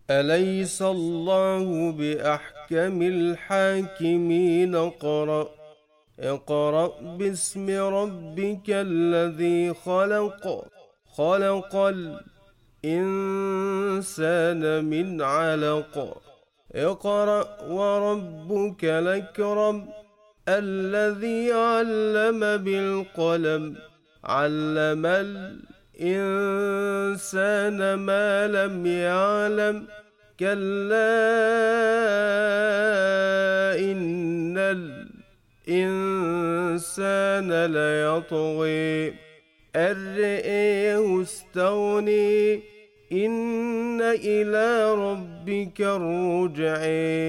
أليس الله بأحكم الحاكمين؟ اقرأ باسم ربك الذي خلق الإنسان من علق. اقرأ وربك الأكرم الذي علم بالقلم علم الإنسان ما لم يعلم كلا إن الإنسان ليطغي أن رآه استغني إن إلى ربك الرجع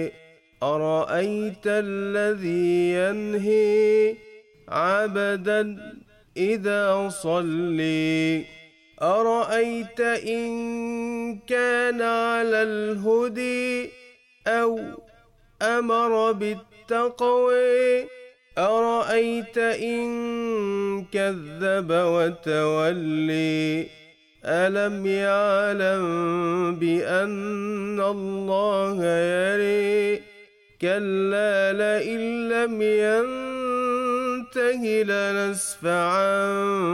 أرأيت الذي ينهي عبدا إذا صلي أرأيت إن كان على الهدي أو أمر بالتقوى أرأيت إن كذب وتولي ألم يعلم بأن الله يري كلا لئن لم ينته لنسفعا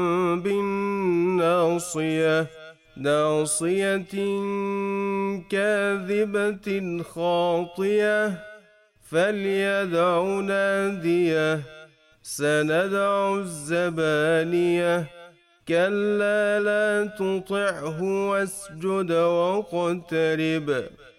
بالناصية ناصية كاذبة خاطية فليدع ناديه سندع الزبانية كلا لا تطعه واسجد واقترب